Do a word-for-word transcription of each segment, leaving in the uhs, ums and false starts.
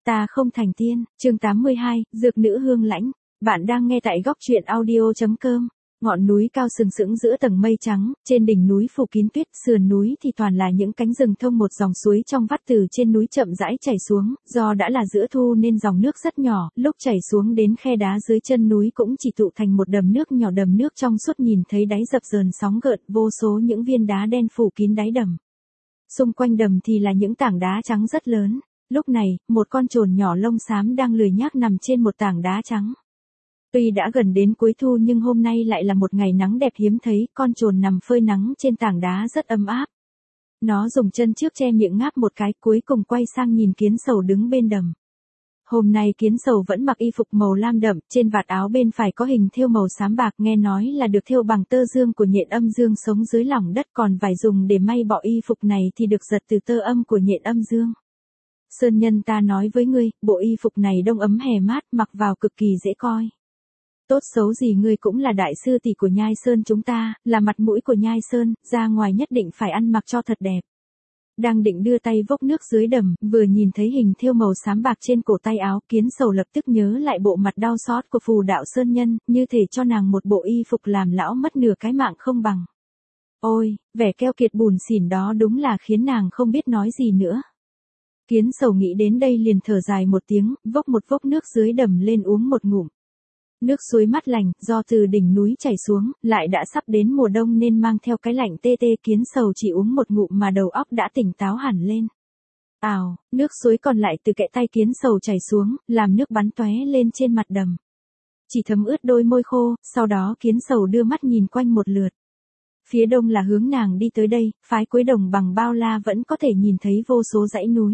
Ta không thành tiên, chương tám mươi hai, Dược nữ hương lãnh. Bạn đang nghe tại góc truyện audio chấm com. Ngọn núi cao sừng sững giữa tầng mây trắng, trên đỉnh núi phủ kín tuyết, sườn núi thì toàn là những cánh rừng thông, một dòng suối trong vắt từ trên núi chậm rãi chảy xuống, do đã là giữa thu nên dòng nước rất nhỏ, lúc chảy xuống đến khe đá dưới chân núi cũng chỉ tụ thành một đầm nước nhỏ, đầm nước trong suốt nhìn thấy đáy dập dờn sóng gợn, vô số những viên đá đen phủ kín đáy đầm. Xung quanh đầm thì là những tảng đá trắng rất lớn. Lúc này, một con chồn nhỏ lông xám đang lười nhác nằm trên một tảng đá trắng. Tuy đã gần đến cuối thu nhưng hôm nay lại là một ngày nắng đẹp hiếm thấy, con chồn nằm phơi nắng trên tảng đá rất ấm áp. Nó dùng chân trước che miệng ngáp một cái, cuối cùng quay sang nhìn kiến sầu đứng bên đầm. Hôm nay kiến sầu vẫn mặc y phục màu lam đậm, trên vạt áo bên phải có hình thêu màu xám bạc, nghe nói là được thêu bằng tơ dương của nhện âm dương sống dưới lòng đất, còn vải dùng để may bỏ y phục này thì được giật từ tơ âm của nhện âm dương. Sơn nhân, ta nói với ngươi, bộ y phục này đông ấm hè mát, mặc vào cực kỳ dễ coi. Tốt xấu gì ngươi cũng là đại sư tỷ của Nhai Sơn chúng ta, là mặt mũi của Nhai Sơn, ra ngoài nhất định phải ăn mặc cho thật đẹp. Đang định đưa tay vốc nước dưới đầm, vừa nhìn thấy hình thêu màu xám bạc trên cổ tay áo, kiến sầu lập tức nhớ lại bộ mặt đau xót của phù đạo sơn nhân, như thể cho nàng một bộ y phục làm lão mất nửa cái mạng không bằng. Ôi, vẻ keo kiệt bùn xỉn đó đúng là khiến nàng không biết nói gì nữa. Kiến sầu nghĩ đến đây liền thở dài một tiếng, vốc một vốc nước dưới đầm lên uống một ngụm. Nước suối mát lành, do từ đỉnh núi chảy xuống, lại đã sắp đến mùa đông nên mang theo cái lạnh tê tê, kiến sầu chỉ uống một ngụm mà đầu óc đã tỉnh táo hẳn lên. Ào, nước suối còn lại từ kẽ tay kiến sầu chảy xuống, làm nước bắn tóe lên trên mặt đầm. Chỉ thấm ướt đôi môi khô, sau đó kiến sầu đưa mắt nhìn quanh một lượt. Phía đông là hướng nàng đi tới đây, phái cuối đồng bằng bao la vẫn có thể nhìn thấy vô số dãy núi.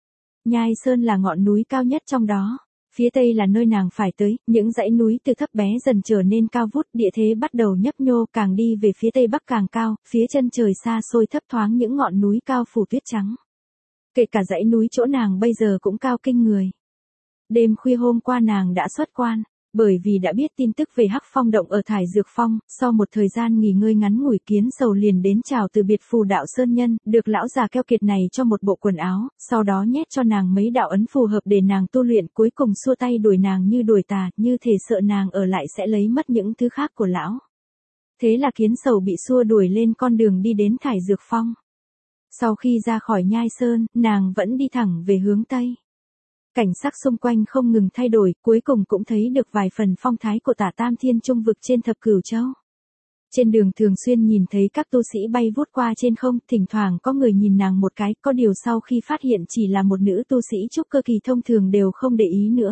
Nhai Sơn là ngọn núi cao nhất trong đó. Phía tây là nơi nàng phải tới, những dãy núi từ thấp bé dần trở nên cao vút, địa thế bắt đầu nhấp nhô, càng đi về phía tây bắc càng cao, phía chân trời xa xôi thấp thoáng những ngọn núi cao phủ tuyết trắng. Kể cả dãy núi chỗ nàng bây giờ cũng cao kinh người. Đêm khuya hôm qua nàng đã xuất quan, bởi vì đã biết tin tức về Hắc Phong động ở Thải Dược Phong, sau một thời gian nghỉ ngơi ngắn ngủi, kiến sầu liền đến chào từ biệt phù đạo sơn nhân, được lão già keo kiệt này cho một bộ quần áo, sau đó nhét cho nàng mấy đạo ấn phù hợp để nàng tu luyện, cuối cùng xua tay đuổi nàng như đuổi tà, như thể sợ nàng ở lại sẽ lấy mất những thứ khác của lão. Thế là kiến sầu bị xua đuổi lên con đường đi đến Thải Dược Phong. Sau khi ra khỏi Nhai Sơn, nàng vẫn đi thẳng về hướng Tây. Cảnh sắc xung quanh không ngừng thay đổi, cuối cùng cũng thấy được vài phần phong thái của Tả Tam Thiên Trung vực trên Thập Cửu Châu. Trên đường thường xuyên nhìn thấy các tu sĩ bay vút qua trên không, thỉnh thoảng có người nhìn nàng một cái, có điều sau khi phát hiện chỉ là một nữ tu sĩ trúc cơ kỳ thông thường đều không để ý nữa.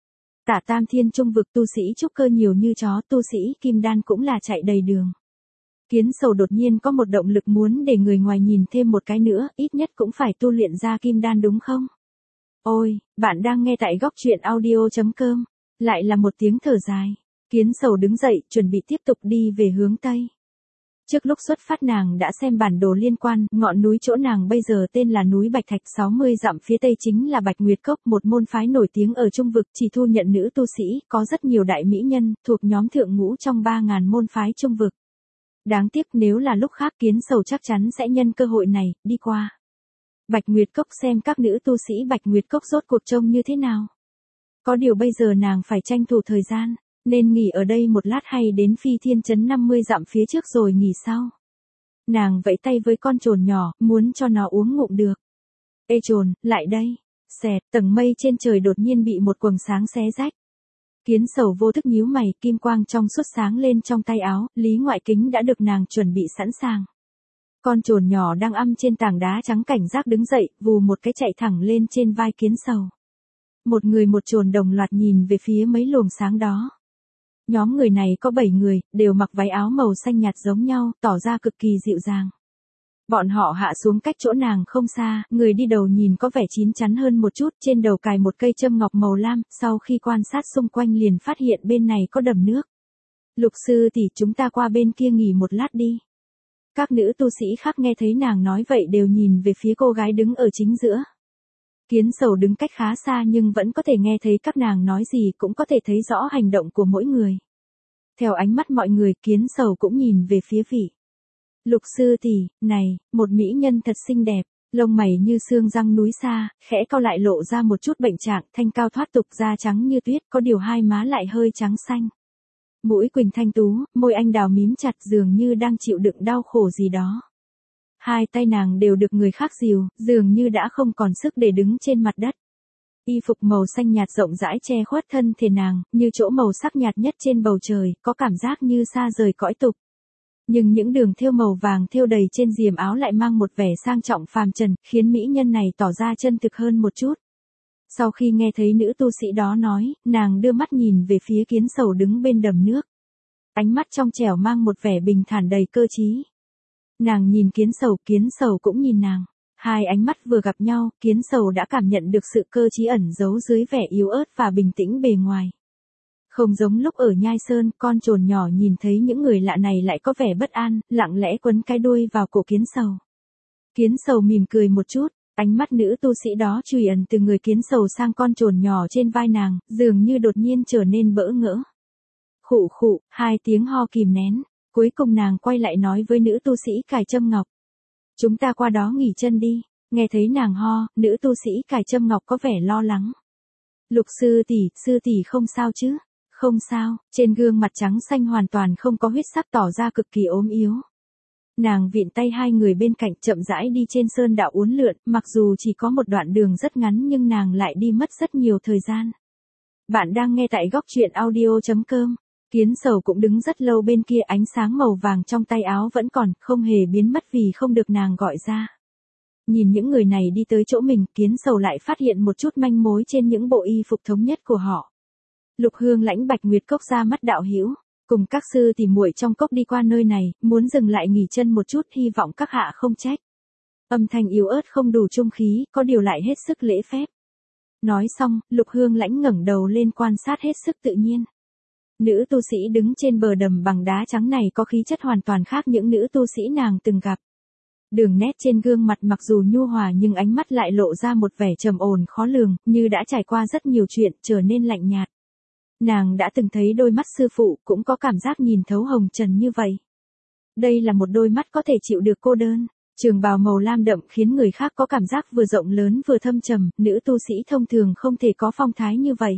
Tả Tam Thiên Trung vực tu sĩ trúc cơ nhiều như chó, tu sĩ kim đan cũng là chạy đầy đường. Kiến sầu đột nhiên có một động lực muốn để người ngoài nhìn thêm một cái nữa, ít nhất cũng phải tu luyện ra kim đan đúng không? Ôi, bạn đang nghe tại góc truyện audio chấm com. Lại là một tiếng thở dài. Kiến sầu đứng dậy, chuẩn bị tiếp tục đi về hướng Tây. Trước lúc xuất phát nàng đã xem bản đồ liên quan, ngọn núi chỗ nàng bây giờ tên là núi Bạch Thạch, sáu mươi dặm phía Tây chính là Bạch Nguyệt Cốc, một môn phái nổi tiếng ở Trung vực, chỉ thu nhận nữ tu sĩ, có rất nhiều đại mỹ nhân, thuộc nhóm thượng ngũ trong ba ngàn môn phái Trung vực. Đáng tiếc nếu là lúc khác kiến sầu chắc chắn sẽ nhân cơ hội này, đi qua Bạch Nguyệt Cốc xem các nữ tu sĩ Bạch Nguyệt Cốc rốt cuộc trông như thế nào. Có điều bây giờ nàng phải tranh thủ thời gian, nên nghỉ ở đây một lát hay đến Phi Thiên Trấn năm mươi dặm phía trước rồi nghỉ sau. Nàng vẫy tay với con chồn nhỏ, muốn cho nó uống ngụm được. Ê chồn, lại đây. Xẹt, tầng mây trên trời đột nhiên bị một quầng sáng xé rách. Kiến sầu vô thức nhíu mày, kim quang trong suốt sáng lên trong tay áo, lý ngoại kính đã được nàng chuẩn bị sẵn sàng. Con chồn nhỏ đang ăm trên tảng đá trắng cảnh giác đứng dậy, vù một cái chạy thẳng lên trên vai kiến sầu. Một người một chồn đồng loạt nhìn về phía mấy luồng sáng đó. Nhóm người này có bảy người, đều mặc váy áo màu xanh nhạt giống nhau, tỏ ra cực kỳ dịu dàng. Bọn họ hạ xuống cách chỗ nàng không xa, người đi đầu nhìn có vẻ chín chắn hơn một chút, trên đầu cài một cây châm ngọc màu lam, sau khi quan sát xung quanh liền phát hiện bên này có đầm nước. Lục sư tỷ, chúng ta qua bên kia nghỉ một lát đi. Các nữ tu sĩ khác nghe thấy nàng nói vậy đều nhìn về phía cô gái đứng ở chính giữa. Kiến sầu đứng cách khá xa nhưng vẫn có thể nghe thấy các nàng nói gì, cũng có thể thấy rõ hành động của mỗi người. Theo ánh mắt mọi người, kiến sầu cũng nhìn về phía vị. Lục sư tỷ, này, một mỹ nhân thật xinh đẹp. Lông mày như xương răng núi xa, khẽ cau lại lộ ra một chút bệnh trạng, thanh cao thoát tục, da trắng như tuyết, có điều hai má lại hơi trắng xanh. Mũi Quỳnh thanh tú, môi anh đào mím chặt dường như đang chịu đựng đau khổ gì đó. Hai tay nàng đều được người khác dìu, dường như đã không còn sức để đứng trên mặt đất. Y phục màu xanh nhạt rộng rãi che khuất thân thể nàng, như chỗ màu sắc nhạt nhất trên bầu trời, có cảm giác như xa rời cõi tục. Nhưng những đường thêu màu vàng thêu đầy trên diềm áo lại mang một vẻ sang trọng phàm trần, khiến mỹ nhân này tỏ ra chân thực hơn một chút. Sau khi nghe thấy nữ tu sĩ đó nói, nàng đưa mắt nhìn về phía Kiến Sầu đứng bên đầm nước. Ánh mắt trong trẻo mang một vẻ bình thản đầy cơ trí. Nàng nhìn Kiến Sầu, Kiến Sầu cũng nhìn nàng. Hai ánh mắt vừa gặp nhau, Kiến Sầu đã cảm nhận được sự cơ trí ẩn giấu dưới vẻ yếu ớt và bình tĩnh bề ngoài. Không giống lúc ở Nhai Sơn, con trồn nhỏ nhìn thấy những người lạ này lại có vẻ bất an, lặng lẽ quấn cái đuôi vào cổ Kiến Sầu. Kiến Sầu mỉm cười một chút, ánh mắt nữ tu sĩ đó chùi ẩn từ người Kiến Sầu sang con trồn nhỏ trên vai nàng, dường như đột nhiên trở nên bỡ ngỡ. Khụ khụ, hai tiếng ho kìm nén, cuối cùng nàng quay lại nói với nữ tu sĩ cài châm ngọc. Chúng ta qua đó nghỉ chân đi, nghe thấy nàng ho, nữ tu sĩ cài châm ngọc có vẻ lo lắng. Lục sư tỷ, sư tỷ không sao chứ? Không sao, trên gương mặt trắng xanh hoàn toàn không có huyết sắc tỏ ra cực kỳ ốm yếu. Nàng vịn tay hai người bên cạnh chậm rãi đi trên sơn đạo uốn lượn, mặc dù chỉ có một đoạn đường rất ngắn nhưng nàng lại đi mất rất nhiều thời gian. Bạn đang nghe tại góc truyện audio chấm com. Kiến Sầu cũng đứng rất lâu bên kia, ánh sáng màu vàng trong tay áo vẫn còn, không hề biến mất vì không được nàng gọi ra. Nhìn những người này đi tới chỗ mình, Kiến Sầu lại phát hiện một chút manh mối trên những bộ y phục thống nhất của họ. Lục Hương Lãnh, Bạch Nguyệt Cốc ra mắt đạo hữu, cùng các sư tỷ muội trong cốc đi qua nơi này, muốn dừng lại nghỉ chân một chút, hy vọng các hạ không trách. Âm thanh yếu ớt không đủ trung khí, có điều lại hết sức lễ phép. Nói xong, Lục Hương Lãnh ngẩng đầu lên quan sát hết sức tự nhiên. Nữ tu sĩ đứng trên bờ đầm bằng đá trắng này có khí chất hoàn toàn khác những nữ tu sĩ nàng từng gặp. Đường nét trên gương mặt mặc dù nhu hòa nhưng ánh mắt lại lộ ra một vẻ trầm ổn khó lường, như đã trải qua rất nhiều chuyện, trở nên lạnh nhạt. Nàng đã từng thấy đôi mắt sư phụ, cũng có cảm giác nhìn thấu hồng trần như vậy. Đây là một đôi mắt có thể chịu được cô đơn. Trường bào màu lam đậm khiến người khác có cảm giác vừa rộng lớn vừa thâm trầm, nữ tu sĩ thông thường không thể có phong thái như vậy.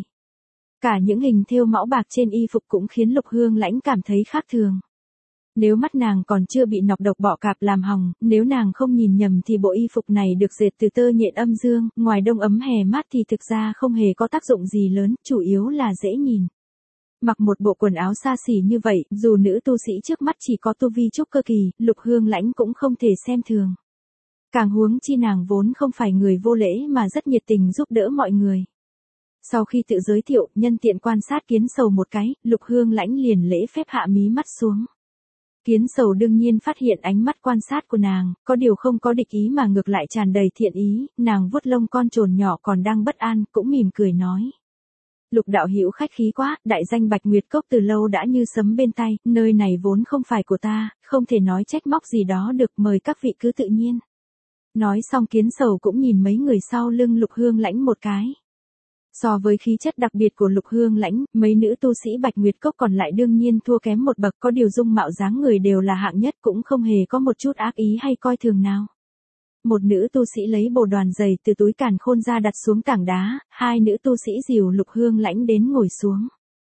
Cả những hình thêu mão bạc trên y phục cũng khiến Lục Hương Lãnh cảm thấy khác thường. Nếu mắt nàng còn chưa bị nọc độc bọ cạp làm hỏng, nếu nàng không nhìn nhầm thì bộ y phục này được dệt từ tơ nhện âm dương, ngoài đông ấm hè mát thì thực ra không hề có tác dụng gì lớn, chủ yếu là dễ nhìn. Mặc một bộ quần áo xa xỉ như vậy, dù nữ tu sĩ trước mắt chỉ có tu vi trúc cơ kỳ, Lục Hương Lãnh cũng không thể xem thường. Càng huống chi nàng vốn không phải người vô lễ mà rất nhiệt tình giúp đỡ mọi người. Sau khi tự giới thiệu, nhân tiện quan sát Kiến Sầu một cái, Lục Hương Lãnh liền lễ phép hạ mí mắt xuống. Kiến Sầu đương nhiên phát hiện ánh mắt quan sát của nàng, có điều không có địch ý mà ngược lại tràn đầy thiện ý, nàng vuốt lông con trồn nhỏ còn đang bất an, cũng mỉm cười nói. Lục đạo hữu khách khí quá, đại danh Bạch Nguyệt Cốc từ lâu đã như sấm bên tay, nơi này vốn không phải của ta, không thể nói trách móc gì đó được, mời các vị cứ tự nhiên. Nói xong Kiến Sầu cũng nhìn mấy người sau lưng Lục Hương Lãnh một cái. So với khí chất đặc biệt của Lục Hương Lãnh, mấy nữ tu sĩ Bạch Nguyệt Cốc còn lại đương nhiên thua kém một bậc, có điều dung mạo dáng người đều là hạng nhất, cũng không hề có một chút ác ý hay coi thường nào. Một nữ tu sĩ lấy bộ đoàn giày từ túi càn khôn ra đặt xuống tảng đá, hai nữ tu sĩ dìu Lục Hương Lãnh đến ngồi xuống.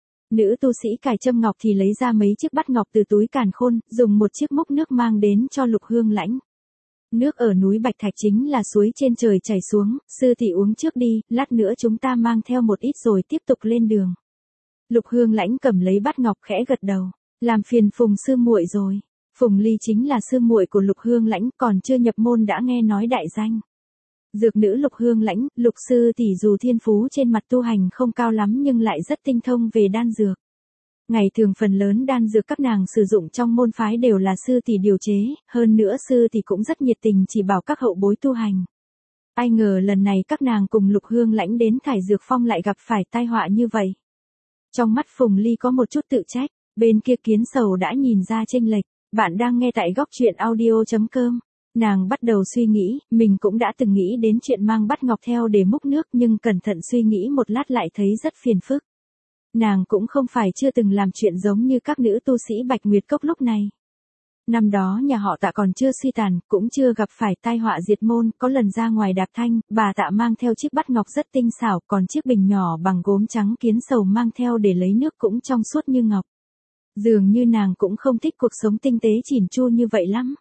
Nữ tu sĩ cài châm ngọc thì lấy ra mấy chiếc bát ngọc từ túi càn khôn, dùng một chiếc múc nước mang đến cho Lục Hương Lãnh. Nước ở núi Bạch Thạch chính là suối trên trời chảy xuống, sư tỷ uống trước đi, lát nữa chúng ta mang theo một ít rồi tiếp tục lên đường. Lục Hương Lãnh cầm lấy bát ngọc khẽ gật đầu, làm phiền Phùng sư muội rồi. Phùng Ly chính là sư muội của Lục Hương Lãnh, còn chưa nhập môn đã nghe nói đại danh. Dược nữ Lục Hương Lãnh, Lục sư tỷ dù thiên phú trên mặt tu hành không cao lắm nhưng lại rất tinh thông về đan dược. Ngày thường phần lớn đan dược các nàng sử dụng trong môn phái đều là sư tỷ điều chế, hơn nữa sư tỷ cũng rất nhiệt tình chỉ bảo các hậu bối tu hành. Ai ngờ lần này các nàng cùng Lục Hương Lãnh đến Thải Dược Phong lại gặp phải tai họa như vậy. Trong mắt Phùng Ly có một chút tự trách, bên kia Kiến Sầu đã nhìn ra chênh lệch. Bạn đang nghe tại góc truyện audio chấm com. Nàng bắt đầu suy nghĩ, mình cũng đã từng nghĩ đến chuyện mang bát ngọc theo để múc nước nhưng cẩn thận suy nghĩ một lát lại thấy rất phiền phức. Nàng cũng không phải chưa từng làm chuyện giống như các nữ tu sĩ Bạch Nguyệt Cốc lúc này. Năm đó nhà họ Tạ còn chưa suy tàn, cũng chưa gặp phải tai họa diệt môn, có lần ra ngoài đạp thanh, bà Tạ mang theo chiếc bát ngọc rất tinh xảo, còn chiếc bình nhỏ bằng gốm trắng Kiến Sầu mang theo để lấy nước cũng trong suốt như ngọc. Dường như nàng cũng không thích cuộc sống tinh tế chỉn chu như vậy lắm.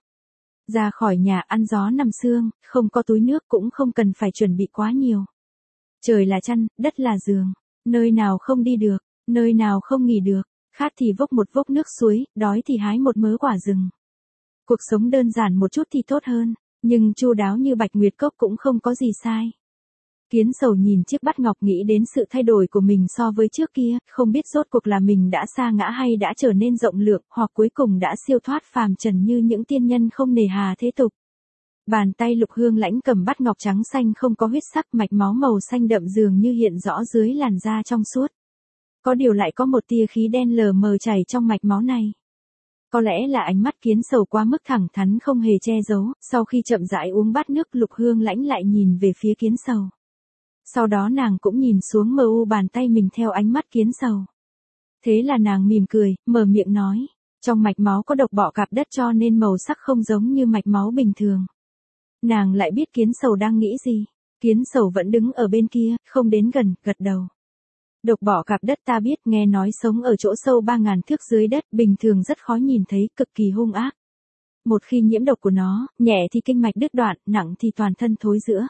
Ra khỏi nhà ăn gió nằm sương, không có túi nước cũng không cần phải chuẩn bị quá nhiều. Trời là chăn, đất là giường, nơi nào không đi được, nơi nào không nghỉ được, khát thì vốc một vốc nước suối, đói thì hái một mớ quả rừng. Cuộc sống đơn giản một chút thì tốt hơn, nhưng chu đáo như Bạch Nguyệt Cốc cũng không có gì sai. Kiến Sầu nhìn chiếc bát ngọc nghĩ đến sự thay đổi của mình so với trước kia, không biết rốt cuộc là mình đã sa ngã hay đã trở nên rộng lượng, hoặc cuối cùng đã siêu thoát phàm trần như những tiên nhân không nề hà thế tục. Bàn tay Lục Hương Lãnh cầm bát ngọc trắng xanh không có huyết sắc, mạch máu màu xanh đậm dường như hiện rõ dưới làn da trong suốt. Có điều lại có một tia khí đen lờ mờ chảy trong mạch máu này. Có lẽ là ánh mắt Kiến Sầu quá mức thẳng thắn không hề che giấu, sau khi chậm rãi uống bát nước Lục Hương Lãnh lại nhìn về phía Kiến Sầu. Sau đó nàng cũng nhìn xuống mờ u bàn tay mình theo ánh mắt Kiến Sầu. Thế là nàng mỉm cười, mở miệng nói, trong mạch máu có độc bọ cạp đất cho nên màu sắc không giống như mạch máu bình thường. Nàng lại biết Kiến Sầu đang nghĩ gì. Kiến Sầu vẫn đứng ở bên kia, không đến gần, gật đầu. Độc bọ cạp đất ta biết, nghe nói sống ở chỗ sâu ba ngàn thước dưới đất, bình thường rất khó nhìn thấy, cực kỳ hung ác. Một khi nhiễm độc của nó, nhẹ thì kinh mạch đứt đoạn, nặng thì toàn thân thối rữa.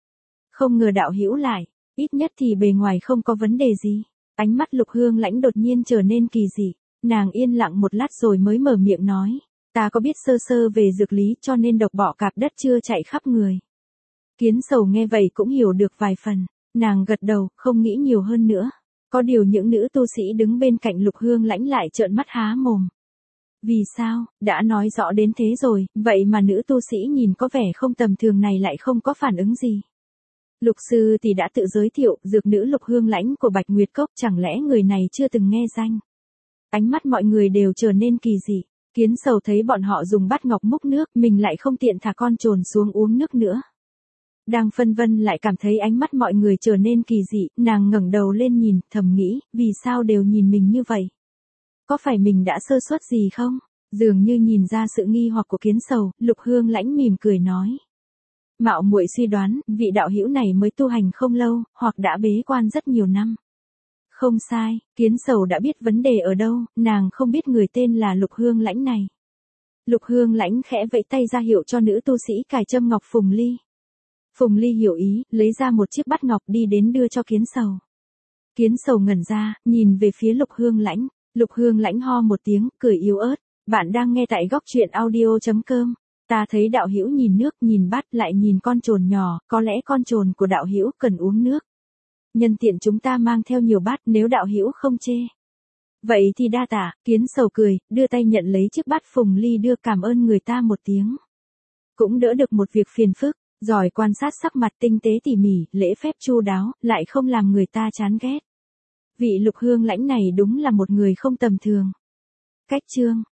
Không ngờ đạo hữu lại, ít nhất thì bề ngoài không có vấn đề gì. Ánh mắt Lục Hương Lãnh đột nhiên trở nên kỳ dị, nàng yên lặng một lát rồi mới mở miệng nói, ta có biết sơ sơ về dược lý cho nên độc bọ cạp đất chưa chạy khắp người. Kiến Sầu nghe vậy cũng hiểu được vài phần, nàng gật đầu, không nghĩ nhiều hơn nữa. Có điều những nữ tu sĩ đứng bên cạnh Lục Hương Lãnh lại trợn mắt há mồm. Vì sao, đã nói rõ đến thế rồi, vậy mà nữ tu sĩ nhìn có vẻ không tầm thường này lại không có phản ứng gì. Lục sư thì đã tự giới thiệu, dược nữ Lục Hương Lãnh của Bạch Nguyệt Cốc, chẳng lẽ người này chưa từng nghe danh. Ánh mắt mọi người đều trở nên kỳ dị. Kiến Sầu thấy bọn họ dùng bát ngọc múc nước, mình lại không tiện thả con trồn xuống uống nước nữa. Đang phân vân lại cảm thấy ánh mắt mọi người trở nên kỳ dị, nàng ngẩng đầu lên nhìn, thầm nghĩ, vì sao đều nhìn mình như vậy? Có phải mình đã sơ suất gì không? Dường như nhìn ra sự nghi hoặc của Kiến Sầu, Lục Hương Lãnh mỉm cười nói. Mạo muội suy đoán, vị đạo hữu này mới tu hành không lâu, hoặc đã bế quan rất nhiều năm. Không sai, Kiến Sầu đã biết vấn đề ở đâu, nàng không biết người tên là Lục Hương Lãnh này. Lục Hương Lãnh khẽ vẫy tay ra hiệu cho nữ tu sĩ cài châm ngọc Phùng Ly. Phùng Ly hiểu ý, lấy ra một chiếc bát ngọc đi đến đưa cho Kiến Sầu. Kiến Sầu ngẩn ra, nhìn về phía Lục Hương Lãnh. Lục Hương Lãnh ho một tiếng, cười yếu ớt. Bạn đang nghe tại góc truyện audio chấm com. Ta thấy đạo hữu nhìn nước, nhìn bát, lại nhìn con trồn nhỏ, có lẽ con trồn của đạo hữu cần uống nước. Nhân tiện chúng ta mang theo nhiều bát, nếu đạo hữu không chê. Vậy thì đa tạ. Kiến Sầu cười, đưa tay nhận lấy chiếc bát Phùng Ly đưa, cảm ơn người ta một tiếng. Cũng đỡ được một việc phiền phức. Giỏi quan sát sắc mặt, tinh tế tỉ mỉ, lễ phép chu đáo, lại không làm người ta chán ghét. Vị Lục Hương Lãnh này đúng là một người không tầm thường. Cách chương